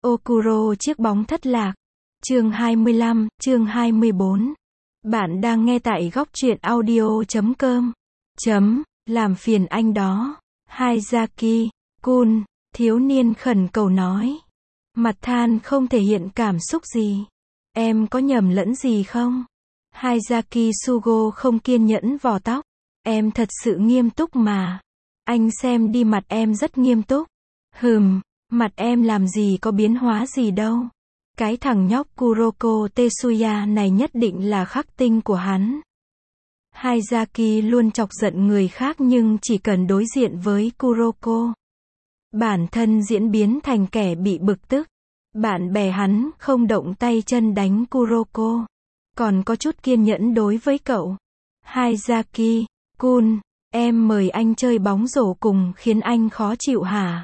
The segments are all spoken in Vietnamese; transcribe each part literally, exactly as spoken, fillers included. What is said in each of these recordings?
Okuro chiếc bóng thất lạc. Chương hai mươi lăm, chương hai mươi bốn. Bạn đang nghe tại góc truyện audio chấm com. Chấm, làm phiền anh đó. Hayazaki-kun, thiếu niên khẩn cầu nói. Mặt than không thể hiện cảm xúc gì. Em có nhầm lẫn gì không? Hayazaki Sugo không kiên nhẫn vò tóc. Em thật sự nghiêm túc mà. Anh xem đi, mặt em rất nghiêm túc. Hừm, mặt em làm gì có biến hóa gì đâu. Cái thằng nhóc Kuroko Tetsuya này nhất định là khắc tinh của hắn. Hayazaki luôn chọc giận người khác nhưng chỉ cần đối diện với Kuroko, bản thân diễn biến thành kẻ bị bực tức. Bạn bè hắn không động tay chân đánh Kuroko, còn có chút kiên nhẫn đối với cậu. Hayazaki-kun, em mời anh chơi bóng rổ cùng khiến anh khó chịu hả?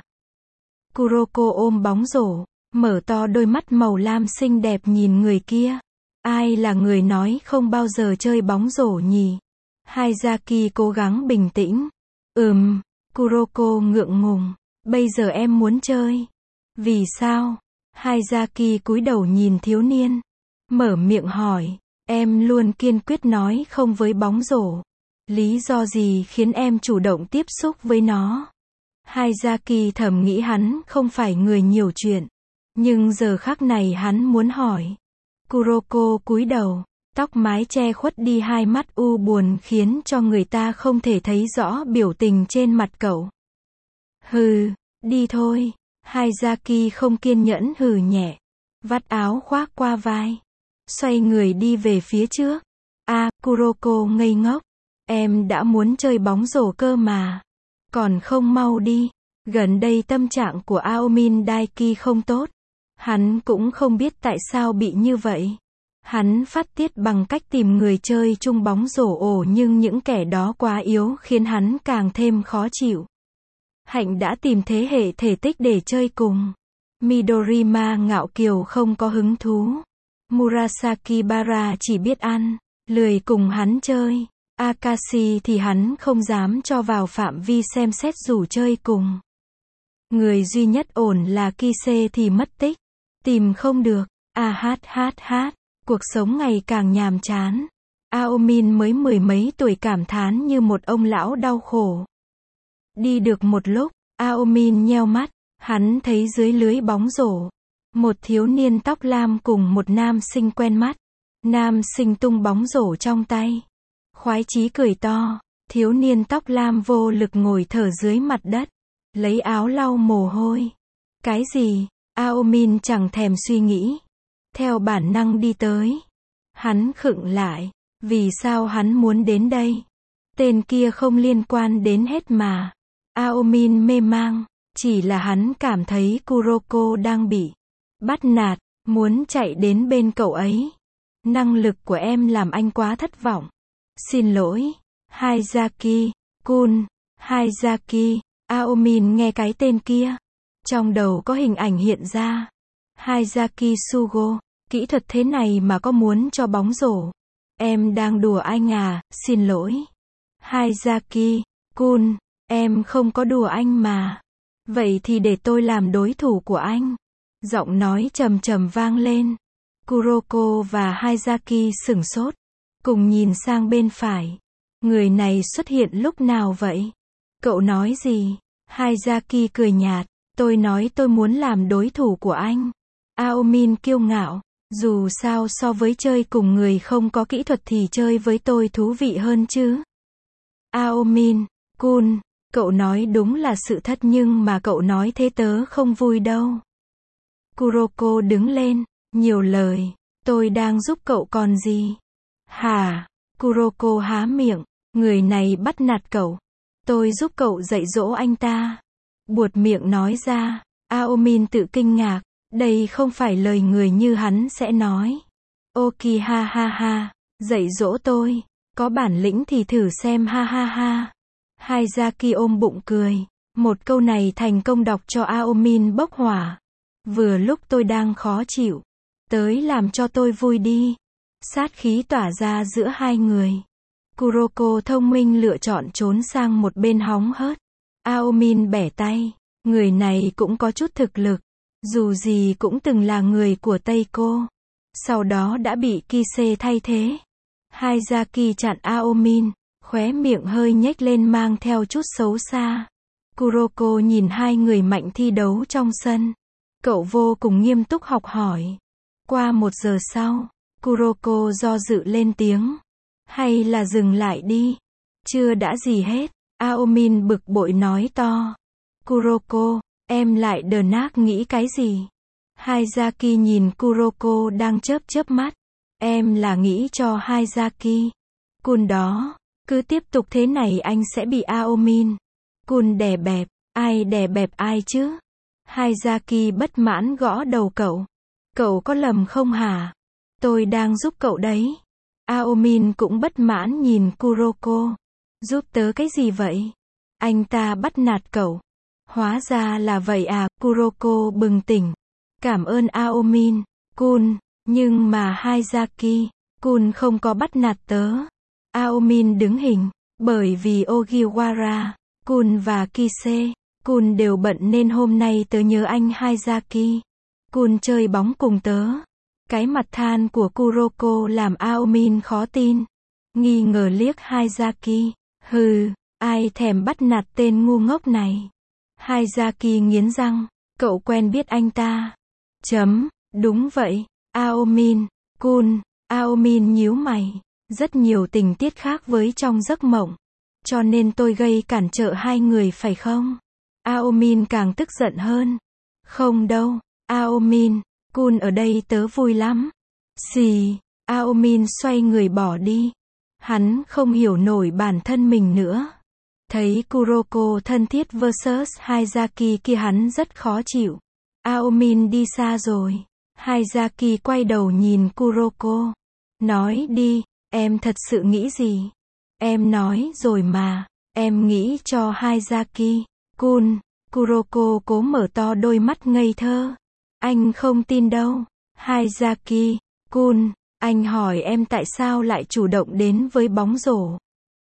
Kuroko ôm bóng rổ, mở to đôi mắt màu lam xinh đẹp nhìn người kia. Ai là người nói không bao giờ chơi bóng rổ nhỉ? Hayazaki cố gắng bình tĩnh. Ừm, Kuroko ngượng ngùng. Bây giờ em muốn chơi. Vì sao? Hayazaki cúi đầu nhìn thiếu niên. Mở miệng hỏi. Em luôn kiên quyết nói không với bóng rổ. Lý do gì khiến em chủ động tiếp xúc với nó? Hayazaki thầm nghĩ hắn không phải người nhiều chuyện. Nhưng giờ khắc này hắn muốn hỏi. Kuroko cúi đầu, tóc mái che khuất đi hai mắt u buồn khiến cho người ta không thể thấy rõ biểu tình trên mặt cậu. Hừ, đi thôi. Hayazaki không kiên nhẫn hừ nhẹ. Vắt áo khoác qua vai. Xoay người đi về phía trước. À, Kuroko ngây ngốc. Em đã muốn chơi bóng rổ cơ mà. Còn không mau đi. Gần đây tâm trạng của Aomin Daiki không tốt. Hắn cũng không biết tại sao bị như vậy. Hắn phát tiết bằng cách tìm người chơi chung bóng rổ ổ nhưng những kẻ đó quá yếu khiến hắn càng thêm khó chịu. Hạnh đã tìm thế hệ thể tích để chơi cùng. Midorima ngạo kiều không có hứng thú. Murasaki Bara chỉ biết ăn, lười cùng hắn chơi. Akashi thì hắn không dám cho vào phạm vi xem xét rủ chơi cùng. Người duy nhất ổn là Kise thì mất tích. Tìm không được. À hát hát hát. Cuộc sống ngày càng nhàm chán. Aomin mới mười mấy tuổi cảm thán như một ông lão đau khổ. Đi được một lúc, Aomin nheo mắt. Hắn thấy dưới lưới bóng rổ một thiếu niên tóc lam cùng một nam sinh quen mắt. Nam sinh tung bóng rổ trong tay. Khoái chí cười to. Thiếu niên tóc lam vô lực ngồi thở dưới mặt đất. Lấy áo lau mồ hôi. Cái gì? Aomin chẳng thèm suy nghĩ. Theo bản năng đi tới. Hắn khựng lại. Vì sao hắn muốn đến đây? Tên kia không liên quan đến hết mà. Aomin mê mang. Chỉ là hắn cảm thấy Kuroko đang bị bắt nạt. Muốn chạy đến bên cậu ấy. Năng lực của em làm anh quá thất vọng. Xin lỗi. Hayazaki-kun. Hayazaki. Aomin nghe cái tên kia. Trong đầu có hình ảnh hiện ra. Hayazaki Sugo. Kỹ thuật thế này mà có muốn cho bóng rổ? Em đang đùa anh à, xin lỗi. Hayazaki-kun. Em không có đùa anh mà. Vậy thì để tôi làm đối thủ của anh. Giọng nói trầm trầm vang lên. Kuroko và Hayazaki sửng sốt. Cùng nhìn sang bên phải. Người này xuất hiện lúc nào vậy? Cậu nói gì? Hayazaki cười nhạt. Tôi nói tôi muốn làm đối thủ của anh. Aomin kiêu ngạo. Dù sao so với chơi cùng người không có kỹ thuật thì chơi với tôi thú vị hơn chứ. Aomin-kun, cậu nói đúng là sự thật nhưng mà cậu nói thế tớ không vui đâu. Kuroko đứng lên. Nhiều lời. Tôi đang giúp cậu còn gì? Hả? Kuroko há miệng. Người này bắt nạt cậu. Tôi giúp cậu dạy dỗ anh ta. Buột miệng nói ra. Aomin tự kinh ngạc. Đây không phải lời người như hắn sẽ nói. Ok ha ha ha. Dạy dỗ tôi. Có bản lĩnh thì thử xem ha ha ha. Hayazaki ôm bụng cười. Một câu này thành công đọc cho Aomin bốc hỏa. Vừa lúc tôi đang khó chịu. Tới làm cho tôi vui đi. Sát khí tỏa ra giữa hai người. Kuroko thông minh lựa chọn trốn sang một bên hóng hớt. Aomin bẻ tay. Người này cũng có chút thực lực. Dù gì cũng từng là người của Tây Cô. Sau đó đã bị Kise thay thế. Hayazaki chặn Aomin, khóe miệng hơi nhếch lên mang theo chút xấu xa. Kuroko nhìn hai người mạnh thi đấu trong sân. Cậu vô cùng nghiêm túc học hỏi. Qua một giờ sau, Kuroko do dự lên tiếng. Hay là dừng lại đi. Chưa đã gì hết. Aomin bực bội nói to. Kuroko, em lại đờ nác nghĩ cái gì? Hayazaki nhìn Kuroko đang chớp chớp mắt. Em là nghĩ cho Hayazaki Kun đó. Cứ tiếp tục thế này anh sẽ bị Aomin Kun đè bẹp. Ai đè bẹp ai chứ? Hayazaki bất mãn gõ đầu cậu. Cậu có lầm không hả? Tôi đang giúp cậu đấy. Aomin cũng bất mãn nhìn Kuroko. Giúp tớ cái gì vậy? Anh ta bắt nạt cậu. Hóa ra là vậy à, Kuroko bừng tỉnh. Cảm ơn Aomin Kun, nhưng mà Hayazaki Kun không có bắt nạt tớ. Aomin đứng hình, bởi vì Ogiwara Kun và Kise Kun đều bận nên hôm nay tớ nhớ anh Hayazaki Kun chơi bóng cùng tớ. Cái mặt than của Kuroko làm Aomin khó tin. Nghi ngờ liếc Hayazaki. Hừ, ai thèm bắt nạt tên ngu ngốc này. Hayazaki nghiến răng. Cậu quen biết anh ta. Chấm, đúng vậy, Aomin Kun. Aomin nhíu mày. Rất nhiều tình tiết khác với trong giấc mộng. Cho nên tôi gây cản trở hai người phải không? Aomin càng tức giận hơn. Không đâu, Aomin Kun ở đây tớ vui lắm. Xì, Aomin xoay người bỏ đi. Hắn không hiểu nổi bản thân mình nữa. Thấy Kuroko thân thiết versus Hayazaki kia hắn rất khó chịu. Aomin đi xa rồi. Hayazaki quay đầu nhìn Kuroko. Nói đi, em thật sự nghĩ gì? Em nói rồi mà, em nghĩ cho Hayazaki Kun. Kuroko cố mở to đôi mắt ngây thơ. Anh không tin đâu. Hayazaki Kun, anh hỏi em tại sao lại chủ động đến với bóng rổ.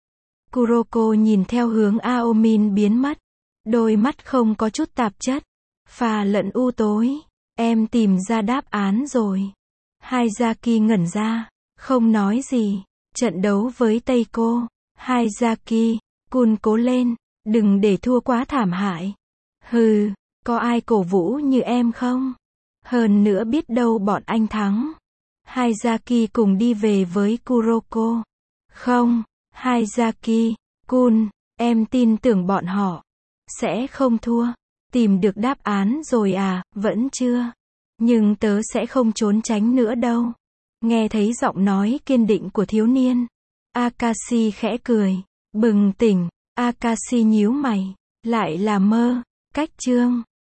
Kuroko nhìn theo hướng Aomin biến mất. Đôi mắt không có chút tạp chất, pha lẫn u tối. Em tìm ra đáp án rồi. Hayazaki ngẩn ra, không nói gì. Trận đấu với Tây Cô. Hayazaki Kun cố lên, đừng để thua quá thảm hại. Hừ, có ai cổ vũ như em không? Hơn nữa biết đâu bọn anh thắng. Hayazaki cùng đi về với Kuroko. Không, Hayazaki Kun, em tin tưởng bọn họ sẽ không thua. Tìm được đáp án rồi à? Vẫn chưa. Nhưng tớ sẽ không trốn tránh nữa đâu. Nghe thấy giọng nói kiên định của thiếu niên, Akashi khẽ cười. Bừng tỉnh, Akashi nhíu mày. Lại là mơ. Cách chương